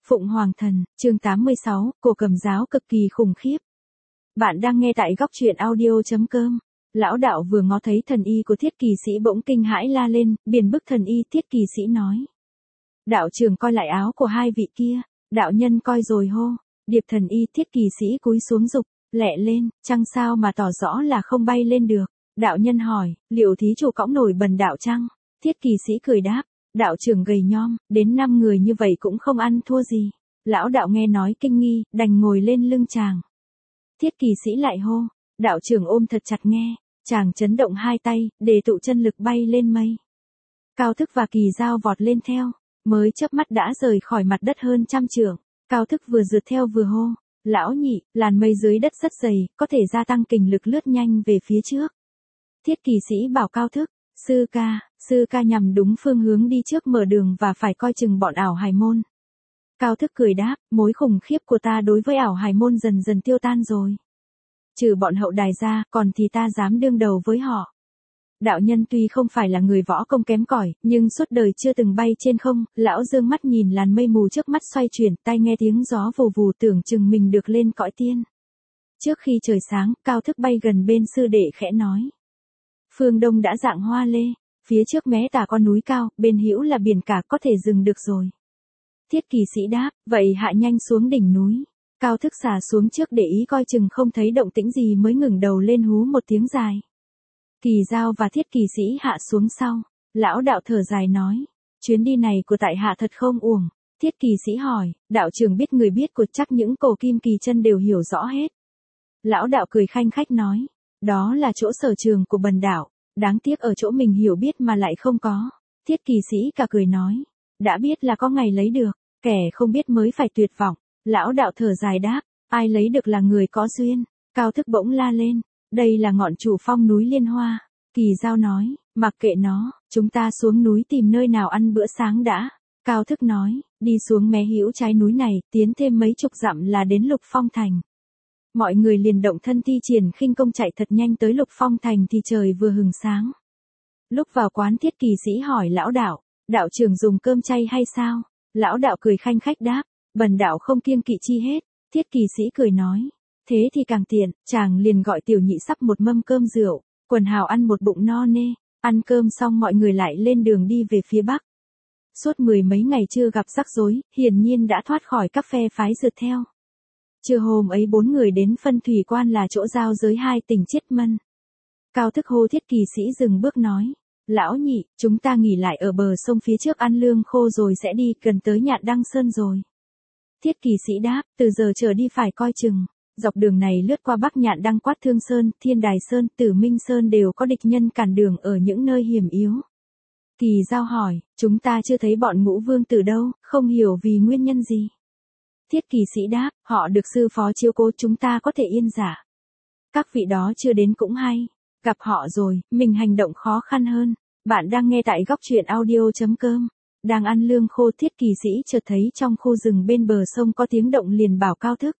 Phụng Hoàng Thần, chương 86, Cổ Cầm Giáo cực kỳ khủng khiếp. Bạn đang nghe tại góc truyện audio.com. Lão đạo vừa ngó thấy thần y của Thiết Kỳ Sĩ bỗng kinh hãi la lên, biền bức thần y. Thiết Kỳ Sĩ nói. Đạo trưởng coi lại áo của hai vị kia, đạo nhân coi rồi hô. Điệp thần y. Thiết Kỳ Sĩ cúi xuống dục, lẹ lên, chăng sao mà tỏ rõ là không bay lên được. Đạo nhân hỏi, liệu thí chủ cõng nổi bần đạo chăng? Thiết Kỳ Sĩ cười đáp. Đạo trưởng gầy nhom, đến 5 người như vậy cũng không ăn thua gì. Lão đạo nghe nói kinh nghi, đành ngồi lên lưng chàng. Thiết Kỳ Sĩ lại hô, đạo trưởng ôm thật chặt nghe, chàng chấn động hai tay, để tụ chân lực bay lên mây. Cao Thức và Kỳ Dao vọt lên theo, mới chớp mắt đã rời khỏi mặt đất hơn 100 trượng. Cao Thức vừa rượt theo vừa hô, lão nhị, làn mây dưới đất rất dày, có thể gia tăng kình lực lướt nhanh về phía trước. Thiết Kỳ Sĩ bảo Cao Thức, sư ca nhằm đúng phương hướng đi trước mở đường và phải coi chừng bọn ảo hài môn. Cao Thức cười đáp, mối khủng khiếp của ta đối với ảo hài môn dần dần tiêu tan rồi. Trừ bọn hậu đài ra, còn thì ta dám đương đầu với họ. Đạo nhân tuy không phải là người võ công kém cỏi, nhưng suốt đời chưa từng bay trên không. Lão dương mắt nhìn làn mây mù trước mắt xoay chuyển, tai nghe tiếng gió vù vù, tưởng chừng mình được lên cõi tiên. Trước khi trời sáng, Cao Thức bay gần bên sư đệ khẽ nói. Phương đông đã dạng hoa lê, phía trước mé tả con núi cao, bên hữu là biển cả, có thể dừng được rồi. Thiết Kỳ Sĩ đáp, vậy hạ nhanh xuống đỉnh núi. Cao Thức xả xuống trước để ý coi chừng không thấy động tĩnh gì mới ngẩng đầu lên hú một tiếng dài. Kỳ Dao và Thiết Kỳ Sĩ hạ xuống sau. Lão đạo thở dài nói, chuyến đi này của tại hạ thật không uổng. Thiết Kỳ Sĩ hỏi, đạo trưởng biết người biết của chắc những cổ kim kỳ chân đều hiểu rõ hết. Lão đạo cười khanh khách nói, đó là chỗ sở trường của bần đạo, đáng tiếc ở chỗ mình hiểu biết mà lại không có. Thiết Kỳ Sĩ cả cười nói, đã biết là có ngày lấy được, kẻ không biết mới phải tuyệt vọng. Lão đạo thở dài đáp, ai lấy được là người có duyên. Cao Thức bỗng la lên, đây là ngọn chủ phong núi Liên Hoa. Kỳ Dao nói, mặc kệ nó, chúng ta xuống núi tìm nơi nào ăn bữa sáng đã. Cao Thức nói, đi xuống mé hữu trái núi này, tiến thêm mấy chục dặm là đến Lục Phong Thành. Mọi người liền động thân thi triển khinh công chạy thật nhanh tới Lục Phong Thành thì trời vừa hừng sáng. Lúc vào quán, Thiết Kỳ Sĩ hỏi lão đạo, đạo trưởng dùng cơm chay hay sao? Lão đạo cười khanh khách đáp, bần đạo không kiêng kỵ chi hết. Thiết Kỳ Sĩ cười nói, thế thì càng tiện, chàng liền gọi tiểu nhị sắp một mâm cơm rượu, quần hào ăn một bụng no nê. Ăn cơm xong mọi người lại lên đường đi về phía bắc. Suốt 10 mấy ngày chưa gặp rắc rối, hiển nhiên đã thoát khỏi các phe phái rượt theo. Trưa hôm ấy 4 người đến Phân Thủy Quan, là chỗ giao giới hai tỉnh Chiết Mân. Cao Thức hô Thiết Kỳ Sĩ dừng bước nói, lão nhị, chúng ta nghỉ lại ở bờ sông phía trước ăn lương khô rồi sẽ đi, gần tới Nhạn Đăng Sơn rồi. Thiết Kỳ Sĩ đáp, từ giờ trở đi phải coi chừng. Dọc đường này lướt qua Bắc Nhạn Đăng, Quát Thương Sơn, Thiên Đài Sơn, Tử Minh Sơn đều có địch nhân cản đường ở những nơi hiểm yếu. Kỳ Dao hỏi, chúng ta chưa thấy bọn Ngũ Vương Tử đâu, không hiểu vì nguyên nhân gì. Thiết Kỳ Sĩ đáp, họ được sư phó chiếu cố, chúng ta có thể yên dạ. Các vị đó chưa đến cũng hay, gặp họ rồi, mình hành động khó khăn hơn. Bạn đang nghe tại góc truyện audio.com. Đang ăn lương khô, Thiết Kỳ Sĩ chợt thấy trong khu rừng bên bờ sông có tiếng động, liền bảo Cao Thức.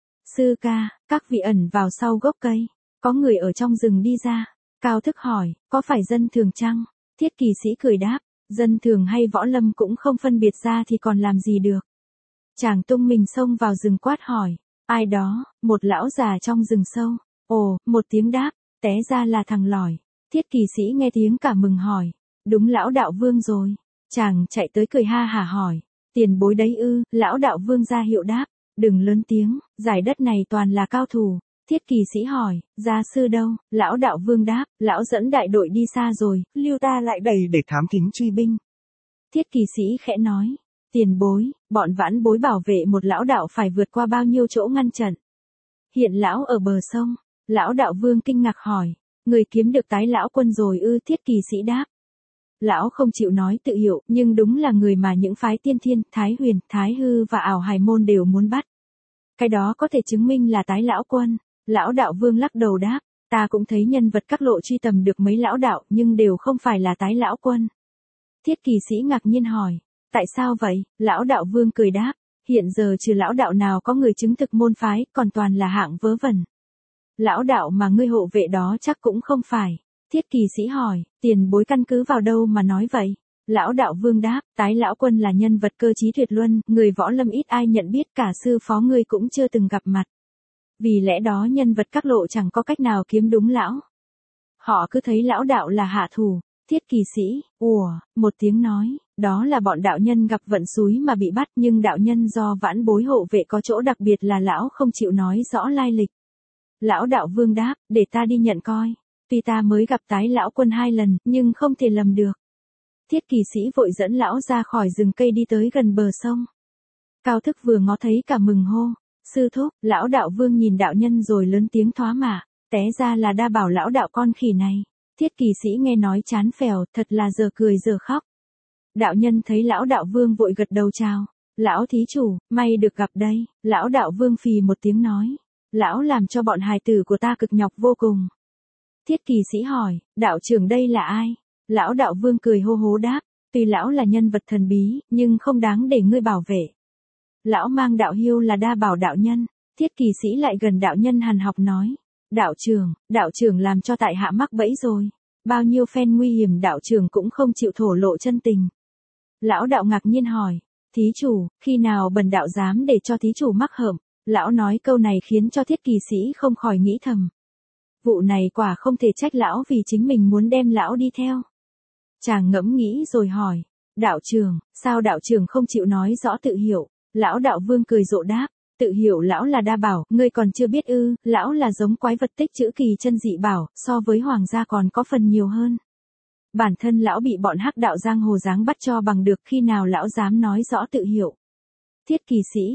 Sư ca, các vị ẩn vào sau gốc cây, có người ở trong rừng đi ra. Cao Thức hỏi, có phải dân thường chăng? Thiết Kỳ Sĩ cười đáp, dân thường hay võ lâm cũng không phân biệt ra thì còn làm gì được. Chàng tung mình xông vào rừng quát hỏi, ai đó? Một lão già trong rừng sâu. Ồ, một tiếng đáp, té ra là thằng Lỏi. Thiết Kỳ Sĩ nghe tiếng cả mừng hỏi, đúng lão đạo vương rồi. Chàng chạy tới cười ha hả hỏi, tiền bối đấy ư? Lão đạo vương ra hiệu đáp, đừng lớn tiếng, giải đất này toàn là cao thủ. Thiết Kỳ Sĩ hỏi, gia sư đâu? Lão đạo vương đáp, lão dẫn đại đội đi xa rồi, lưu ta lại đây để thám thính truy binh. Thiết Kỳ Sĩ khẽ nói, tiền bối, bọn vãn bối bảo vệ một lão đạo phải vượt qua bao nhiêu chỗ ngăn trận. Hiện lão ở bờ sông. Lão đạo vương kinh ngạc hỏi, người kiếm được Tái lão quân rồi ư? Thiết Kỳ Sĩ đáp, lão không chịu nói tự hiệu, nhưng đúng là người mà những phái Tiên Thiên, Thái Huyền, Thái Hư và ảo hài môn đều muốn bắt. Cái đó có thể chứng minh là Tái lão quân. Lão đạo vương lắc đầu đáp, ta cũng thấy nhân vật các lộ truy tầm được mấy lão đạo, nhưng đều không phải là Tái lão quân. Thiết Kỳ Sĩ ngạc nhiên hỏi, tại sao vậy? Lão đạo vương cười đáp, hiện giờ trừ lão đạo nào có người chứng thực môn phái, còn toàn là hạng vớ vẩn. Lão đạo mà ngươi hộ vệ đó chắc cũng không phải. Thiết Kỳ Sĩ hỏi, tiền bối căn cứ vào đâu mà nói vậy? Lão đạo vương đáp, tái lão quân là nhân vật cơ trí tuyệt luân, người võ lâm ít ai nhận biết, cả sư phó ngươi cũng chưa từng gặp mặt. Vì lẽ đó nhân vật các lộ chẳng có cách nào kiếm đúng lão. Họ cứ thấy lão đạo là hạ thủ. Thiết Kỳ Sĩ, một tiếng nói, đó là bọn đạo nhân gặp vận xúi mà bị bắt, nhưng đạo nhân do vãn bối hộ vệ có chỗ đặc biệt là lão không chịu nói rõ lai lịch. Lão đạo vương đáp, để ta đi nhận coi. Tuy ta mới gặp tái lão quân 2 lần, nhưng không thể lầm được. Thiết Kỳ Sĩ vội dẫn lão ra khỏi rừng cây đi tới gần bờ sông. Cao Thức vừa ngó thấy cả mừng hô, sư thúc. Lão đạo vương nhìn đạo nhân rồi lớn tiếng thoá mạ, té ra là Đa Bảo lão đạo con khỉ này. Thiết Kỳ Sĩ nghe nói chán phèo, thật là giờ cười giờ khóc. Đạo nhân thấy lão đạo vương vội gật đầu chào. Lão thí chủ, may được gặp đây. Lão đạo vương phì một tiếng nói, lão làm cho bọn hài tử của ta cực nhọc vô cùng. Thiết Kỳ Sĩ hỏi, đạo trưởng đây là ai? Lão đạo vương cười hô hố đáp, tuy lão là nhân vật thần bí, nhưng không đáng để ngươi bảo vệ. Lão mang đạo hiêu là Đa Bảo đạo nhân. Thiết Kỳ Sĩ lại gần đạo nhân hằn học nói, đạo trưởng làm cho tại hạ mắc bẫy rồi. Bao nhiêu phen nguy hiểm đạo trưởng cũng không chịu thổ lộ chân tình. Lão đạo ngạc nhiên hỏi, thí chủ, khi nào bần đạo dám để cho thí chủ mắc hởm? Lão nói câu này khiến cho Thiết Kỳ Sĩ không khỏi nghĩ thầm. Vụ này quả không thể trách lão vì chính mình muốn đem lão đi theo. Chàng ngẫm nghĩ rồi hỏi, đạo trưởng, sao đạo trưởng không chịu nói rõ tự hiệu? Lão đạo vương cười rộ đáp, tự hiểu lão là Đa Bảo, ngươi còn chưa biết ư? Lão là giống quái vật tích trữ kỳ chân dị bảo, so với hoàng gia còn có phần nhiều hơn. Bản thân lão bị bọn hắc đạo giang hồ giáng bắt cho bằng được, khi nào lão dám nói rõ tự hiệu? Thiết Kỳ Sĩ,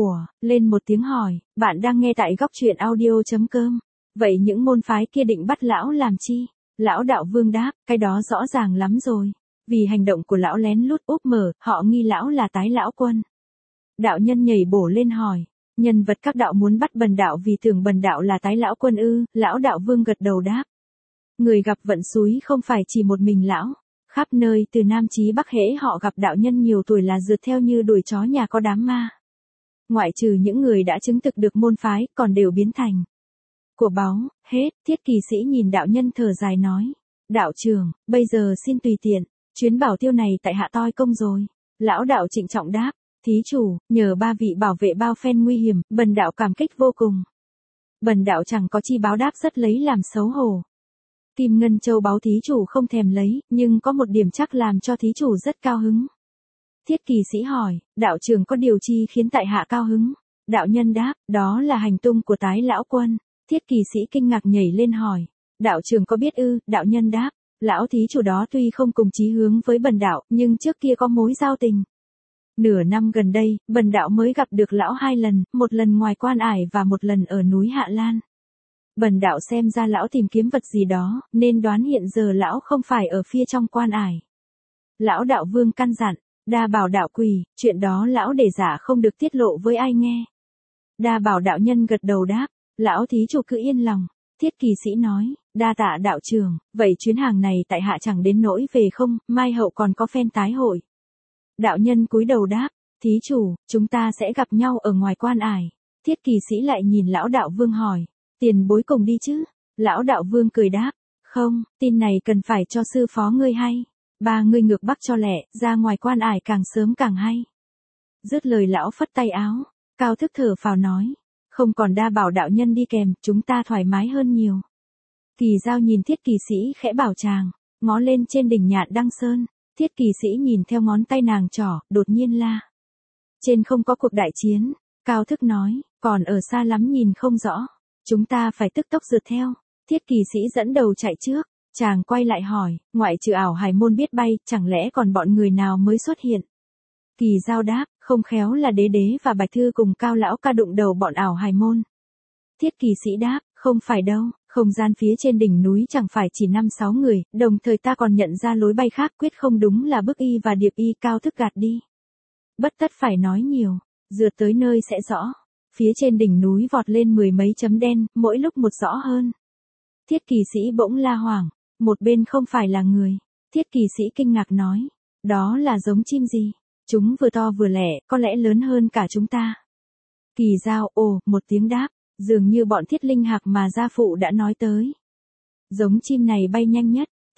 lên một tiếng hỏi, bạn đang nghe tại góc truyện audio.com. Vậy những môn phái kia định bắt lão làm chi? Lão đạo vương đáp, cái đó rõ ràng lắm rồi. Vì hành động của lão lén lút úp mở, họ nghi lão là tái lão quân. Đạo nhân nhảy bổ lên hỏi, nhân vật các đạo muốn bắt bần đạo vì tưởng bần đạo là tái lão quân ư? Lão đạo vương gật đầu đáp, người gặp vận xúi không phải chỉ một mình lão. Khắp nơi từ Nam chí Bắc hễ họ gặp đạo nhân nhiều tuổi là rượt theo như đuổi chó nhà có đám ma. Ngoại trừ những người đã chứng thực được môn phái, còn đều biến thành của báu, hết. Thiết Kỳ Sĩ nhìn đạo nhân thở dài nói, đạo trưởng, bây giờ xin tùy tiện, chuyến bảo tiêu này tại hạ toi công rồi. Lão đạo trịnh trọng đáp, thí chủ, nhờ ba vị bảo vệ bao phen nguy hiểm, bần đạo cảm kích vô cùng. Bần đạo chẳng có chi báo đáp, rất lấy làm xấu hổ. Kim ngân châu báu thí chủ không thèm lấy, nhưng có một điểm chắc làm cho thí chủ rất cao hứng. Thiết Kỳ Sĩ hỏi, đạo trưởng có điều chi khiến tại hạ cao hứng? Đạo nhân đáp, đó là hành tung của tái lão quân. Thiết Kỳ Sĩ kinh ngạc nhảy lên hỏi, đạo trưởng có biết ư? Đạo nhân đáp, lão thí chủ đó tuy không cùng chí hướng với bần đạo, nhưng trước kia có mối giao tình. Nửa năm gần đây, bần đạo mới gặp được lão 2 lần, một lần ngoài Quan Ải và một lần ở núi Hạ Lan. Bần đạo xem ra lão tìm kiếm vật gì đó, nên đoán hiện giờ lão không phải ở phía trong Quan Ải. Lão đạo vương căn dặn, Đa Bảo đạo quỳ, chuyện đó lão để giả không được tiết lộ với ai nghe. Đa Bảo đạo nhân gật đầu đáp, lão thí chủ cứ yên lòng. Thiết Kỳ Sĩ nói, đa tạ đạo trưởng, vậy chuyến hàng này tại hạ chẳng đến nỗi về không, mai hậu còn có phen tái hội. Đạo nhân cúi đầu đáp, thí chủ, chúng ta sẽ gặp nhau ở ngoài Quan Ải. Thiết Kỳ Sĩ lại nhìn lão đạo vương hỏi, tiền bối cùng đi chứ? Lão đạo vương cười đáp, không, tin này cần phải cho sư phó ngươi hay. 3 ngươi ngược bắc cho lẹ, ra ngoài Quan Ải càng sớm càng hay. Dứt lời lão phất tay áo, Cao Thức thở phào nói, không còn Đa Bảo đạo nhân đi kèm, chúng ta thoải mái hơn nhiều. Kỳ Giao nhìn Thiết Kỳ Sĩ khẽ bảo chàng, ngó lên trên đỉnh Nhạn Đăng Sơn. Thiết Kỳ Sĩ nhìn theo ngón tay nàng trỏ, đột nhiên la, trên không có cuộc đại chiến. Cao Thức nói, còn ở xa lắm nhìn không rõ, chúng ta phải tức tốc rượt theo. Thiết Kỳ Sĩ dẫn đầu chạy trước, chàng quay lại hỏi, ngoại trừ Ảo Hải môn biết bay, chẳng lẽ còn bọn người nào mới xuất hiện? Kỳ Giao đáp, không khéo là Đế Đế và Bạch Thư cùng Cao lão ca đụng đầu bọn Ảo Hải môn. Thiết Kỳ Sĩ đáp, không phải đâu, không gian phía trên đỉnh núi chẳng phải chỉ 5-6 người, đồng thời ta còn nhận ra lối bay khác, quyết không đúng là Bức Y và Điệp Y. Cao Thức gạt đi, bất tất phải nói nhiều, rượt tới nơi sẽ rõ. Phía trên đỉnh núi vọt lên 10 mấy chấm đen, mỗi lúc một rõ hơn. Thiết Kỳ Sĩ bỗng la hoảng, một bên không phải là người. Thiết Kỳ Sĩ kinh ngạc nói, đó là giống chim gì? Chúng vừa to vừa lẻ, có lẽ lớn hơn cả chúng ta. Kỳ Giao một tiếng đáp, dường như bọn Thiết Linh Hạc mà gia phụ đã nói tới. Giống chim này bay nhanh nhất.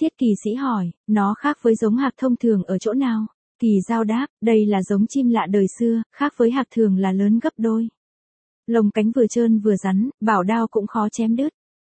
Thiết kỳ sĩ hỏi, nó khác với giống hạc thông thường ở chỗ nào? Kỳ Dao đáp, đây là giống chim lạ đời xưa, khác với hạc thường là lớn gấp đôi. Lông cánh vừa trơn vừa rắn, bảo đao cũng khó chém đứt.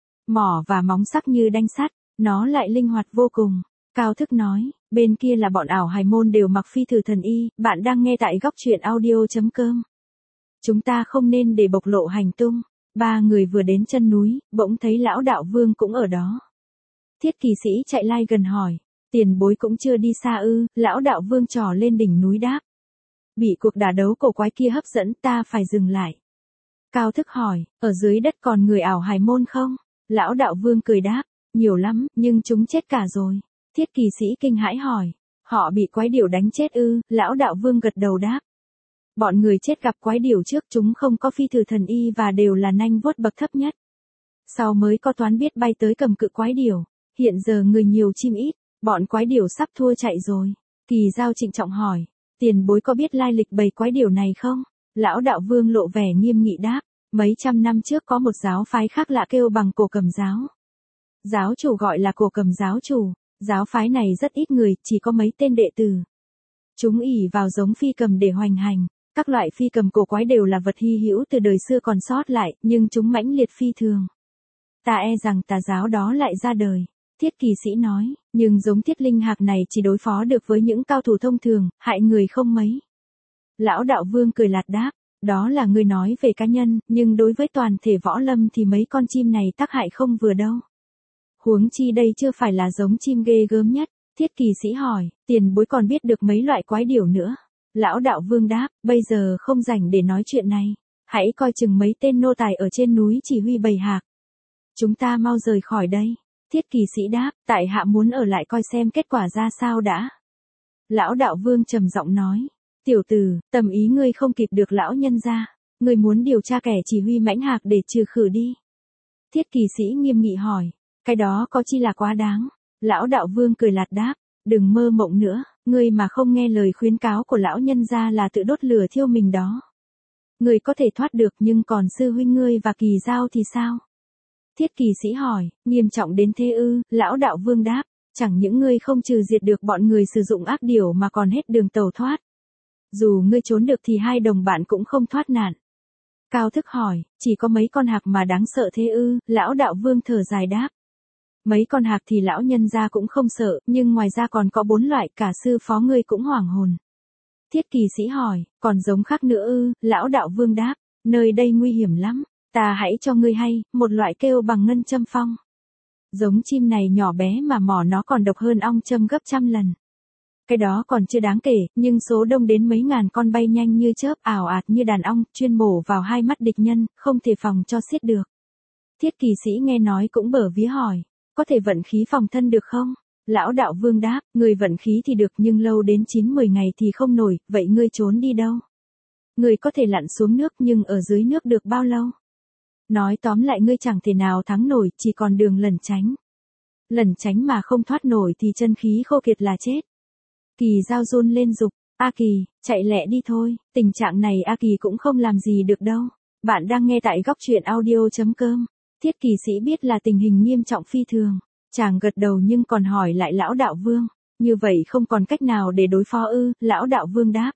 Mỏ và móng sắc như đanh sắt, nó lại linh hoạt vô cùng. Cao Thức nói, bên kia là bọn ảo hài môn đều mặc phi thử thần y, bạn đang nghe tại góc truyện audio.com. Chúng ta không nên để bộc lộ hành tung. Ba người vừa đến chân núi, bỗng thấy lão đạo vương cũng ở đó. Thiết kỳ sĩ chạy lai gần hỏi, tiền bối cũng chưa đi xa ư? Lão đạo vương trỏ lên đỉnh núi đáp. Bị cuộc đả đấu cổ quái kia hấp dẫn, ta phải dừng lại. Cao Thức hỏi, ở dưới đất còn người ảo hài môn không? Lão đạo vương cười đáp, nhiều lắm, nhưng chúng chết cả rồi. Thiết kỳ sĩ kinh hãi hỏi, họ bị quái điểu đánh chết ư? Lão đạo vương gật đầu đáp. Bọn người chết gặp quái điểu trước, chúng không có phi thử thần y và đều là nanh vuốt bậc thấp nhất. Sau mới có toán biết bay tới cầm cự quái điểu. Hiện giờ người nhiều chim ít, bọn quái điểu sắp thua chạy rồi. Kỳ Dao trịnh trọng hỏi, tiền bối có biết lai lịch bầy quái điểu này không? Lão đạo vương lộ vẻ nghiêm nghị đáp, mấy trăm năm trước có một giáo phái khác lạ kêu bằng Cổ Cầm giáo. Giáo chủ gọi là Cổ Cầm giáo chủ, giáo phái này rất ít người, chỉ có mấy tên đệ tử. Chúng ỷ vào giống phi cầm để hoành hành, các loại phi cầm cổ quái đều là vật hy hữu từ đời xưa còn sót lại, nhưng chúng mãnh liệt phi thường. Ta e rằng tà giáo đó lại ra đời. Thiết kỳ sĩ nói, nhưng giống thiết linh hạc này chỉ đối phó được với những cao thủ thông thường, hại người không mấy. Lão đạo vương cười lạt đáp, đó là ngươi nói về cá nhân, nhưng đối với toàn thể võ lâm thì mấy con chim này tác hại không vừa đâu. Huống chi đây chưa phải là giống chim ghê gớm nhất. Thiết kỳ sĩ hỏi, tiền bối còn biết được mấy loại quái điểu nữa? Lão đạo vương đáp, bây giờ không rảnh để nói chuyện này. Hãy coi chừng mấy tên nô tài ở trên núi chỉ huy bầy hạc. Chúng ta mau rời khỏi đây. Thiết kỳ sĩ đáp, tại hạ muốn ở lại coi xem kết quả ra sao đã. Lão đạo vương trầm giọng nói, tiểu tử, tầm ý ngươi không kịp được lão nhân gia. Ngươi muốn điều tra kẻ chỉ huy mãnh hạc để trừ khử đi. Thiết kỳ sĩ nghiêm nghị hỏi, cái đó có chi là quá đáng. Lão đạo vương cười lạt đáp, đừng mơ mộng nữa, ngươi mà không nghe lời khuyến cáo của lão nhân gia là tự đốt lửa thiêu mình đó. Ngươi có thể thoát được nhưng còn sư huynh ngươi và Kỳ Dao thì sao? Thiết kỳ sĩ hỏi, nghiêm trọng đến thế ư? Lão đạo vương đáp, chẳng những ngươi không trừ diệt được bọn người sử dụng ác điểu mà còn hết đường tẩu thoát. Dù ngươi trốn được thì hai đồng bạn cũng không thoát nạn. Cao Thức hỏi, chỉ có mấy con hạc mà đáng sợ thế ư? Lão đạo vương thở dài đáp. Mấy con hạc thì lão nhân gia cũng không sợ, nhưng ngoài ra còn có 4 loại, cả sư phó ngươi cũng hoảng hồn. Thiết kỳ sĩ hỏi, còn giống khác nữa ư? Lão đạo vương đáp, nơi đây nguy hiểm lắm, ta hãy cho ngươi hay, một loại kêu bằng ngân châm phong. Giống chim này nhỏ bé mà mỏ nó còn độc hơn ong châm gấp trăm lần. Cái đó còn chưa đáng kể, nhưng số đông đến mấy ngàn con bay nhanh như chớp, ảo ạt như đàn ong, chuyên bổ vào hai mắt địch nhân, không thể phòng cho xiết được. Thiết kỳ sĩ nghe nói cũng bở vía hỏi, có thể vận khí phòng thân được không? Lão đạo vương đáp, người vận khí thì được nhưng lâu đến 9-10 ngày thì không nổi, vậy ngươi trốn đi đâu? Ngươi có thể lặn xuống nước nhưng ở dưới nước được bao lâu? Nói tóm lại ngươi chẳng thể nào thắng nổi, chỉ còn đường lẩn tránh. Lẩn tránh mà không thoát nổi thì chân khí khô kiệt là chết. Kỳ Dao run lên dục, A Kỳ, chạy lẹ đi thôi, tình trạng này A Kỳ cũng không làm gì được đâu. Bạn đang nghe tại góc truyện audio.com. Thiết kỳ sĩ biết là tình hình nghiêm trọng phi thường. Chàng gật đầu nhưng còn hỏi lại lão đạo vương. Như vậy không còn cách nào để đối phó ư? Lão đạo vương đáp.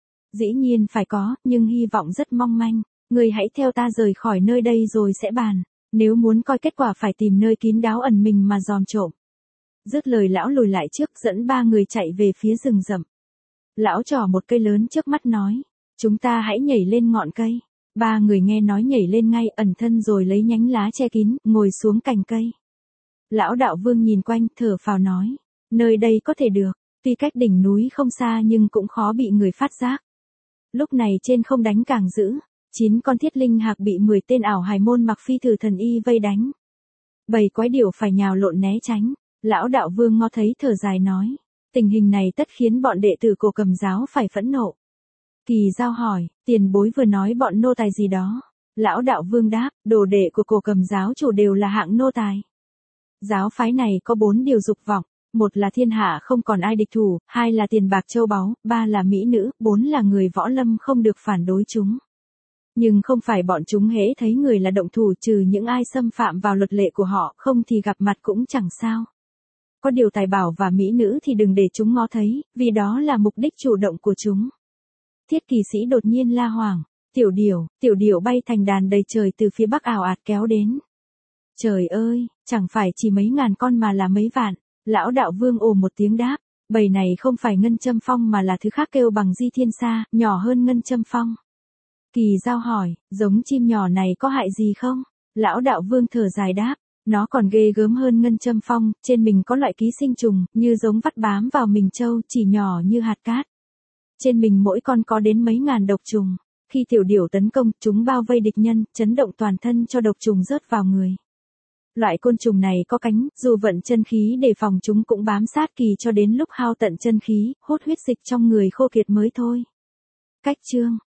Dĩ nhiên phải có, nhưng hy vọng rất mong manh. Ngươi hãy theo ta rời khỏi nơi đây rồi sẽ bàn. Nếu muốn coi kết quả phải tìm nơi kín đáo ẩn mình mà dòm trộm. Dứt lời lão lùi lại trước dẫn ba người chạy về phía rừng rậm. Lão trỏ một cây lớn trước mắt nói. Chúng ta hãy nhảy lên ngọn cây. Ba người nghe nói nhảy lên ngay ẩn thân rồi lấy nhánh lá che kín, ngồi xuống cành cây. Lão đạo vương nhìn quanh, thở phào nói. Nơi đây có thể được, tuy cách đỉnh núi không xa nhưng cũng khó bị người phát giác. Lúc này trên không đánh càng dữ, 9 con thiết linh hạc bị 10 tên ảo hài môn mặc phi thử thần y vây đánh. Bầy quái điểu phải nhào lộn né tránh. Lão đạo vương ngó thấy thở dài nói. Tình hình này tất khiến bọn đệ tử Cổ Cầm giáo phải phẫn nộ. Kỳ Dao hỏi, tiền bối vừa nói bọn nô tài gì đó? Lão đạo vương đáp, đồ đệ của Cổ Cầm giáo chủ đều là hạng nô tài. Giáo phái này có 4 điều dục vọng, 1 là thiên hạ không còn ai địch thủ, 2 là tiền bạc châu báu, 3 là mỹ nữ, 4 là người võ lâm không được phản đối chúng. Nhưng không phải bọn chúng hễ thấy người là động thủ, trừ những ai xâm phạm vào luật lệ của họ, không thì gặp mặt cũng chẳng sao. Có điều tài bảo và mỹ nữ thì đừng để chúng ngó thấy, vì đó là mục đích chủ động của chúng. Thiết kỵ sĩ đột nhiên la hoảng. Tiểu điểu bay thành đàn đầy trời từ phía bắc ào ạt kéo đến. Trời ơi, chẳng phải chỉ mấy ngàn con mà là mấy vạn. Lão đạo vương ồ một tiếng đáp. Bầy này không phải ngân châm phong mà là thứ khác kêu bằng di thiên sa, nhỏ hơn ngân châm phong. Kỳ Giao hỏi, giống chim nhỏ này có hại gì không? Lão đạo vương thở dài đáp. Nó còn ghê gớm hơn ngân châm phong, trên mình có loại ký sinh trùng, như giống vắt bám vào mình trâu, chỉ nhỏ như hạt cát. Trên mình mỗi con có đến mấy ngàn độc trùng. Khi tiểu điểu tấn công, chúng bao vây địch nhân, chấn động toàn thân cho độc trùng rớt vào người. Loại côn trùng này có cánh, dù vận chân khí để phòng chúng cũng bám sát Kỳ cho đến lúc hao tận chân khí, hốt huyết dịch trong người khô kiệt mới thôi. Cách chương